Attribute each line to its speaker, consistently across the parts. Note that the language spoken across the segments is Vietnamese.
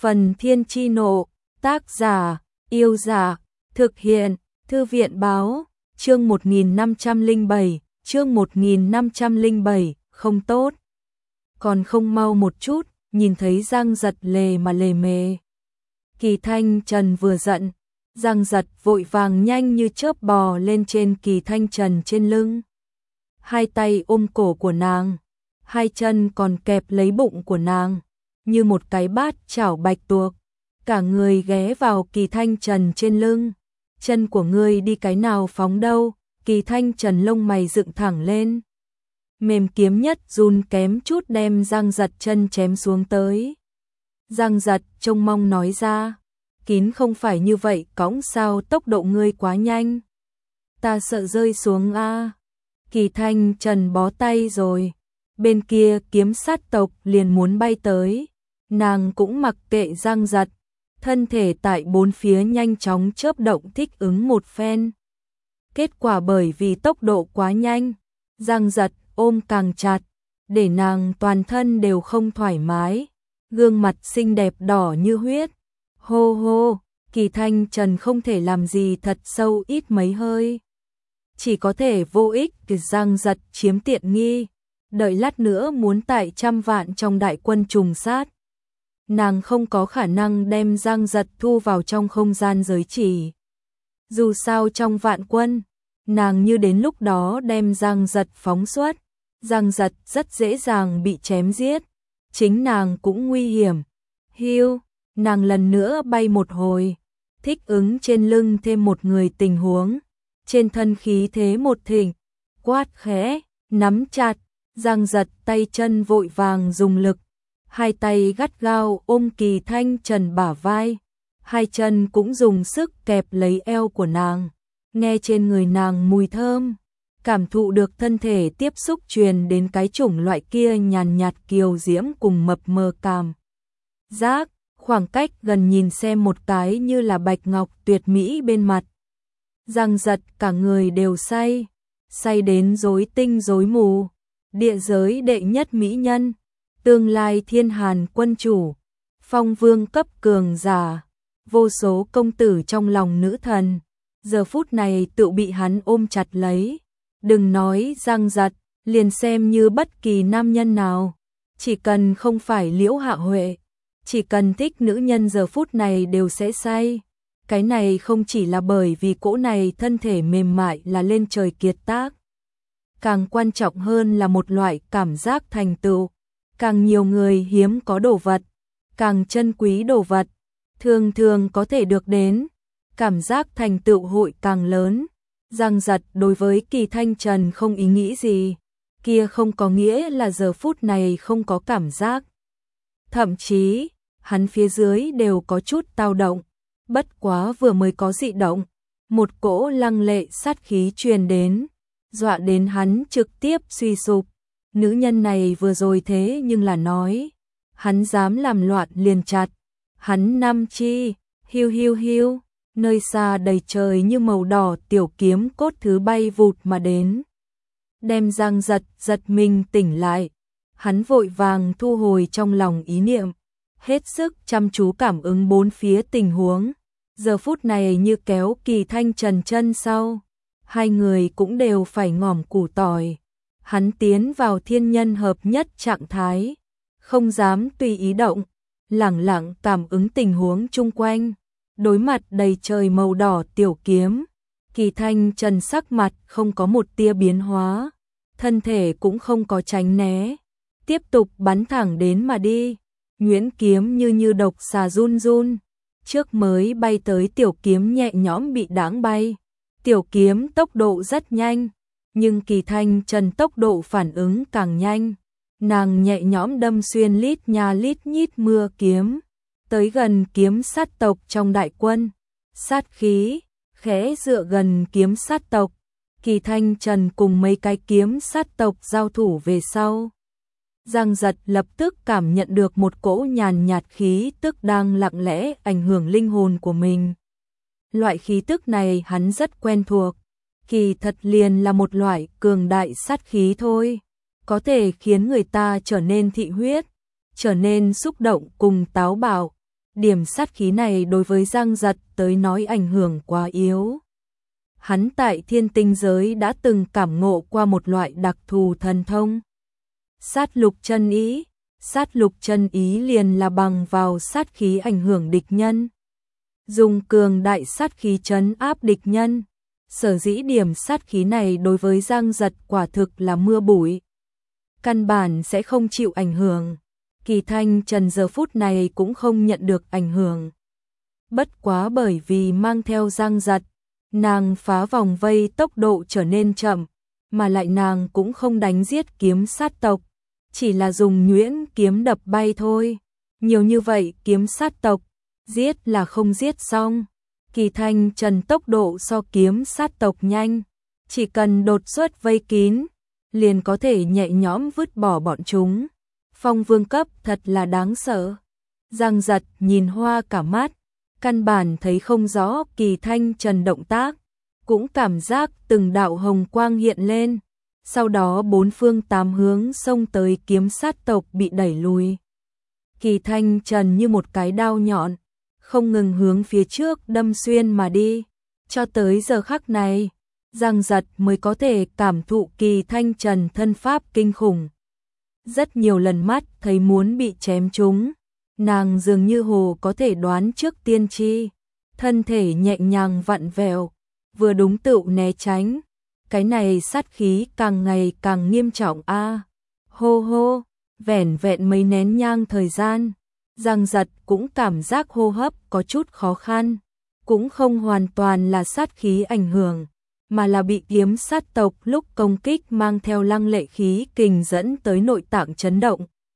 Speaker 1: Phần Thiên Chi Nộ, tác giả, Yêu Giả, thực hiện, Thư viện Báo, chương 1507, chương 1507, không tốt. Còn không mau một chút, nhìn thấy Giang Giật lề mà lề mề. Kỳ Thanh Trần vừa giận, Giang Giật vội vàng nhanh như chớp bò lên trên Kỳ Thanh Trần trên lưng. Hai tay ôm cổ của nàng, hai chân còn kẹp lấy bụng của nàng, như một cái bát chảo bạch tuộc. Cả người ghé vào Kỳ Thanh Trần trên lưng. Chân của ngươi đi cái nào phóng đâu? Kỳ Thanh Trần lông mày dựng thẳng lên. Mềm kiếm nhất run kém chút đem Giang Giật chân chém xuống tới. Giang Giật trông mong nói ra, Kín không phải như vậy, cõng sao tốc độ ngươi quá nhanh. Ta sợ rơi xuống a. Kỳ Thanh Trần bó tay rồi. Bên kia kiếm sát tộc liền muốn bay tới. Nàng cũng mặc kệ Giang Giật, thân thể tại bốn phía nhanh chóng chớp động thích ứng một phen. Kết quả bởi vì tốc độ quá nhanh, Giang Giật ôm càng chặt, để nàng toàn thân đều không thoải mái, gương mặt xinh đẹp đỏ như huyết. Hô hô, Kỳ Thanh Trần không thể làm gì, thật sâu ít mấy hơi. Chỉ có thể vô ích, Giang Giật chiếm tiện nghi, đợi lát nữa muốn tại trăm vạn trong đại quân trùng sát. Nàng không có khả năng đem Giang Giật thu vào trong không gian giới chỉ. Dù sao trong vạn quân, nàng như đến lúc đó đem Giang Giật phóng xuất, Giang Giật rất dễ dàng bị chém giết, chính nàng cũng nguy hiểm. Hiu, nàng lần nữa bay một hồi, thích ứng trên lưng thêm một người tình huống, trên thân khí thế một thịnh, quát khẽ, nắm chặt, Giang Giật tay chân vội vàng dùng lực. Hai tay gắt gao ôm Kỳ Thanh Trần bả vai, hai chân cũng dùng sức kẹp lấy eo của nàng, nghe trên người nàng mùi thơm, cảm thụ được thân thể tiếp xúc truyền đến cái chủng loại kia nhàn nhạt kiều diễm cùng mập mờ cảm giác, khoảng cách gần nhìn xem một cái như là bạch ngọc tuyệt mỹ bên mặt. Giang Giật cả người đều say, say đến rối tinh rối mù, địa giới đệ nhất mỹ nhân, tương lai thiên hàn quân chủ, phong vương cấp cường giả, vô số công tử trong lòng nữ thần, giờ phút này tự bị hắn ôm chặt lấy. Đừng nói Giang Giật, liền xem như bất kỳ nam nhân nào, chỉ cần không phải Liễu Hạ Huệ, chỉ cần thích nữ nhân giờ phút này đều sẽ say. Cái này không chỉ là bởi vì cỗ này thân thể mềm mại là lên trời kiệt tác, càng quan trọng hơn là một loại cảm giác thành tựu. Càng nhiều người hiếm có đồ vật, càng chân quý đồ vật, thường thường có thể được đến, cảm giác thành tựu hội càng lớn. Giang Giật đối với Kỳ Thanh Trần không ý nghĩ gì, kia không có nghĩa là giờ phút này không có cảm giác. Thậm chí, hắn phía dưới đều có chút dao động, bất quá vừa mới có dị động, một cỗ lăng lệ sát khí truyền đến, dọa đến hắn trực tiếp suy sụp. Nữ nhân này vừa rồi thế nhưng là nói, hắn dám làm loạn liền chặt, hắn năm chi, hiu hiu hiu, nơi xa đầy trời như màu đỏ tiểu kiếm cốt thứ bay vụt mà đến. Đem Giang Giật giật mình tỉnh lại, hắn vội vàng thu hồi trong lòng ý niệm, hết sức chăm chú cảm ứng bốn phía tình huống, giờ phút này như kéo Kỳ Thanh Trần chân sau, hai người cũng đều phải ngỏm củ tỏi. Hắn tiến vào thiên nhân hợp nhất trạng thái, không dám tùy ý động, lẳng lặng cảm ứng tình huống chung quanh. Đối mặt đầy trời màu đỏ tiểu kiếm, Kỳ Thanh Trần sắc mặt không có một tia biến hóa, thân thể cũng không có tránh né, tiếp tục bắn thẳng đến mà đi. Nhuyễn kiếm như độc xà run run, trước mới bay tới tiểu kiếm nhẹ nhõm bị đãng bay. Tiểu kiếm tốc độ rất nhanh, nhưng Kỳ Thanh Trần tốc độ phản ứng càng nhanh, nàng nhẹ nhõm đâm xuyên lít nha lít nhít mưa kiếm, tới gần kiếm sát tộc trong đại quân, sát khí, khẽ dựa gần kiếm sát tộc, Kỳ Thanh Trần cùng mấy cái kiếm sát tộc giao thủ về sau. Giang Giật lập tức cảm nhận được một cỗ nhàn nhạt khí tức đang lặng lẽ ảnh hưởng linh hồn của mình. Loại khí tức này hắn rất quen thuộc, kỳ thật liền là một loại cường đại sát khí thôi, có thể khiến người ta trở nên thị huyết, trở nên xúc động cùng táo bạo. Điểm sát khí này đối với Giang Giật tới nói ảnh hưởng quá yếu. Hắn tại thiên tinh giới đã từng cảm ngộ qua một loại đặc thù thần thông. Sát lục chân ý. Sát lục chân ý liền là bằng vào sát khí ảnh hưởng địch nhân. Dùng cường đại sát khí trấn áp địch nhân. Sở dĩ điểm sát khí này đối với Giang Giật quả thực là mưa bụi. Căn bản sẽ không chịu ảnh hưởng. Kỳ Thanh Trần giờ phút này cũng không nhận được ảnh hưởng. Bất quá bởi vì mang theo Giang Giật, nàng phá vòng vây tốc độ trở nên chậm, mà lại nàng cũng không đánh giết kiếm sát tộc, chỉ là dùng nhuyễn kiếm đập bay thôi. Nhiều như vậy kiếm sát tộc, giết là không giết xong. Kỳ Thanh Trần tốc độ so kiếm sát tộc nhanh, chỉ cần đột xuất vây kín, liền có thể nhẹ nhõm vứt bỏ bọn chúng. Phong vương cấp thật là đáng sợ. Giang Giật nhìn hoa cả mắt, căn bản thấy không rõ Kỳ Thanh Trần động tác, cũng cảm giác từng đạo hồng quang hiện lên, sau đó bốn phương tám hướng xông tới kiếm sát tộc bị đẩy lùi. Kỳ Thanh Trần như một cái đao nhọn, không ngừng hướng phía trước đâm xuyên mà đi, cho tới giờ khắc này, Giang Giật mới có thể cảm thụ Kỳ Thanh Trần thân pháp kinh khủng. Rất nhiều lần mắt thấy muốn bị chém trúng, nàng dường như hồ có thể đoán trước tiên tri, thân thể nhẹ nhàng vặn vẹo, vừa đúng tựu né tránh. Cái này sát khí càng ngày càng nghiêm trọng a. Hô hô, vẻn vẹn mấy nén nhang thời gian, Giang Giật cũng cảm giác hô hấp có chút khó khăn, cũng không hoàn toàn là sát khí ảnh hưởng, mà là bị kiếm sát tộc lúc công kích mang theo lăng lệ khí kình dẫn tới nội tạng chấn động.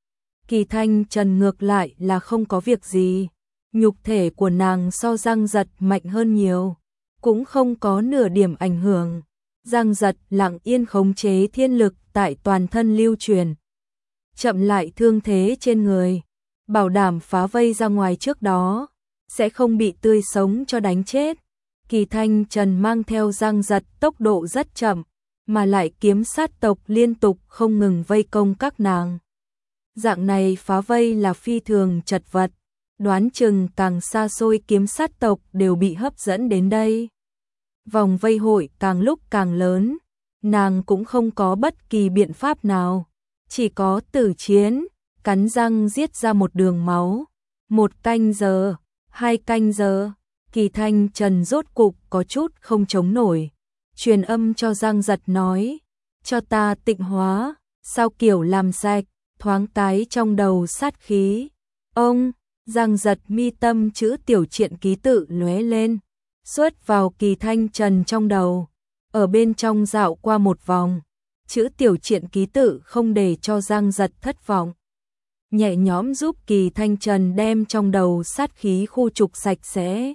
Speaker 1: Kỳ Thanh Trần ngược lại là không có việc gì, nhục thể của nàng so Giang Giật mạnh hơn nhiều, cũng không có nửa điểm ảnh hưởng. Giang Giật lặng yên khống chế thiên lực tại toàn thân lưu truyền, chậm lại thương thế trên người, bảo đảm phá vây ra ngoài trước đó, sẽ không bị tươi sống cho đánh chết. Kỳ Thanh Trần mang theo Giang Giật tốc độ rất chậm, mà lại kiếm sát tộc liên tục không ngừng vây công các nàng. Dạng này phá vây là phi thường chật vật, đoán chừng càng xa xôi kiếm sát tộc đều bị hấp dẫn đến đây. Vòng vây hội càng lúc càng lớn, nàng cũng không có bất kỳ biện pháp nào, chỉ có tử chiến, cắn răng giết ra một đường máu. 1 canh giờ, 2 canh giờ, Kỳ Thanh Trần rốt cục có chút không chống nổi. Truyền âm cho Giang Giật nói, cho ta tịnh hóa, sao kiểu làm sạch, thoáng cái trong đầu sát khí. Ông, Giang Giật mi tâm chữ tiểu triện ký tự lóe lên, xuất vào Kỳ Thanh Trần trong đầu, ở bên trong dạo qua một vòng, chữ tiểu triện ký tự không để cho Giang Giật thất vọng. Nhẹ nhõm giúp Kỳ Thanh Trần đem trong đầu sát khí khu trục sạch sẽ.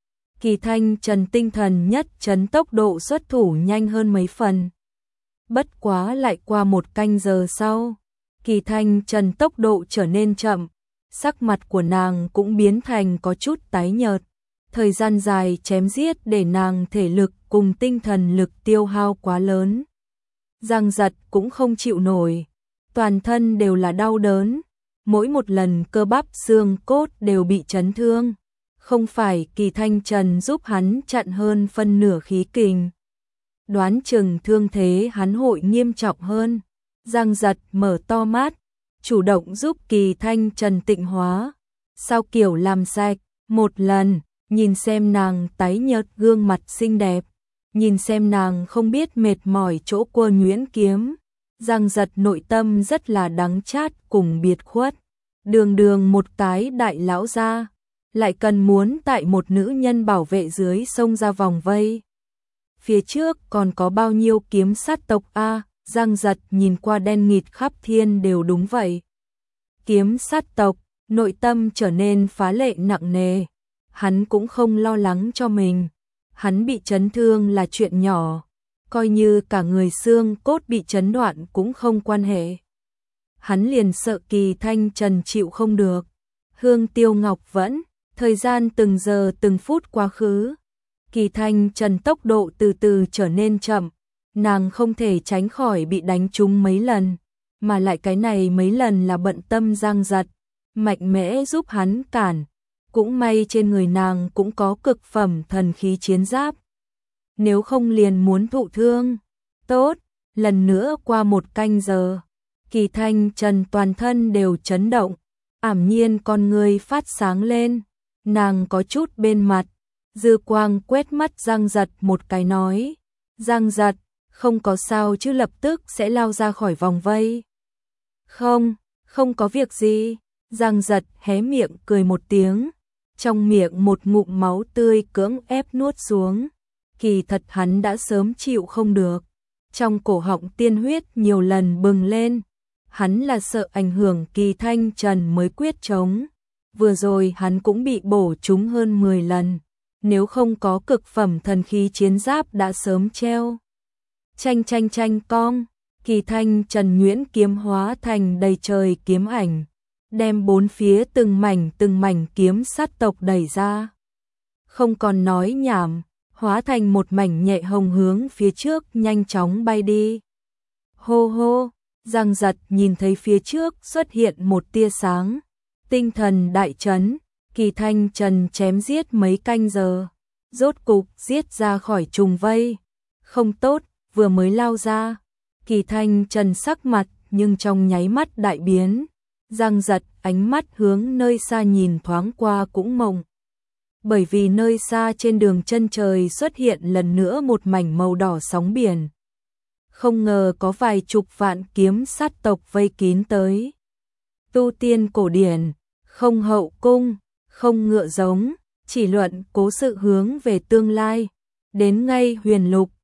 Speaker 1: Kỳ Thanh Trần tinh thần nhất trấn, tốc độ xuất thủ nhanh hơn mấy phần. Bất quá lại qua 1 canh giờ sau, Kỳ Thanh Trần tốc độ trở nên chậm, sắc mặt của nàng cũng biến thành có chút tái nhợt. Thời gian dài chém giết để nàng thể lực cùng tinh thần lực tiêu hao quá lớn. Giang Giật cũng không chịu nổi, toàn thân đều là đau đớn, mỗi một lần cơ bắp xương cốt đều bị chấn thương. Không phải Kỳ Thanh Trần giúp hắn chặn hơn phân nửa khí kình, đoán chừng thương thế hắn hội nghiêm trọng hơn. Giang Giật mở to mắt, chủ động giúp Kỳ Thanh Trần tịnh hóa, sao kiểu làm sạch. Một lần, nhìn xem nàng tái nhợt gương mặt xinh đẹp, nhìn xem nàng không biết mệt mỏi chỗ cua nhuyễn kiếm, Giang Giật nội tâm rất là đắng chát cùng biệt khuất. Đường đường một cái đại lão gia, lại cần muốn tại một nữ nhân bảo vệ dưới xông ra vòng vây. Phía trước còn có bao nhiêu kiếm sát tộc a? Giang Giật nhìn qua đen nghịt khắp thiên đều đúng vậy. Kiếm sát tộc, nội tâm trở nên phá lệ nặng nề. Hắn cũng không lo lắng cho mình, hắn bị chấn thương là chuyện nhỏ, coi như cả người xương cốt bị chấn đoạn cũng không quan hệ. Hắn liền sợ Kỳ Thanh Trần chịu không được. Hương Tiêu Ngọc Vẫn, thời gian từng giờ từng phút quá khứ, Kỳ Thanh Trần tốc độ từ từ trở nên chậm, nàng không thể tránh khỏi bị đánh trúng mấy lần, mà lại cái này mấy lần là bận tâm Giang Giật, mạnh mẽ giúp hắn cản, Cũng may trên người nàng cũng có cực phẩm thần khí chiến giáp. Nếu không liền muốn thụ thương. Tốt, lần nữa qua 1 canh giờ. Kỳ Thanh Trần toàn thân đều chấn động. Ảm nhiên con người phát sáng lên. Nàng có chút bên mặt. Dư quang quét mắt Giang Giật một cái nói. Giang Giật, không có sao chứ, lập tức sẽ lao ra khỏi vòng vây. Không có việc gì. Giang Giật hé miệng cười một tiếng. Trong miệng một ngụm máu tươi cưỡng ép nuốt xuống. Kỳ thật hắn đã sớm chịu không được. Trong cổ họng tiên huyết nhiều lần bừng lên. Hắn là sợ ảnh hưởng Kỳ Thanh Trần mới quyết chống. Vừa rồi hắn cũng bị bổ trúng hơn 10 lần. Nếu không có cực phẩm thần khí chiến giáp đã sớm treo. Chanh cong. Kỳ Thanh Trần nhuyễn kiếm hóa thành đầy trời kiếm ảnh. Đem 4 phía từng mảnh kiếm sát tộc đẩy ra. Không còn nói nhảm. Hóa thành một mảnh nhẹ hồng hướng phía trước nhanh chóng bay đi. Hô hô. Giang Giật nhìn thấy phía trước xuất hiện một tia sáng. Tinh thần đại chấn. Kỳ Thanh Trần chém giết mấy canh giờ. Rốt cục giết ra khỏi trùng vây. Không tốt, vừa mới lao ra. Kỳ Thanh Trần sắc mặt nhưng trong nháy mắt đại biến. Giang Giật ánh mắt hướng nơi xa nhìn thoáng qua cũng mộng. Bởi vì nơi xa trên đường chân trời xuất hiện lần nữa một mảnh màu đỏ sóng biển. Không ngờ có vài chục vạn kiếm sát tộc vây kín tới. Tu tiên cổ điển, không hậu cung, không ngựa giống, chỉ luận cố sự hướng về tương lai. Đến ngay huyền lục,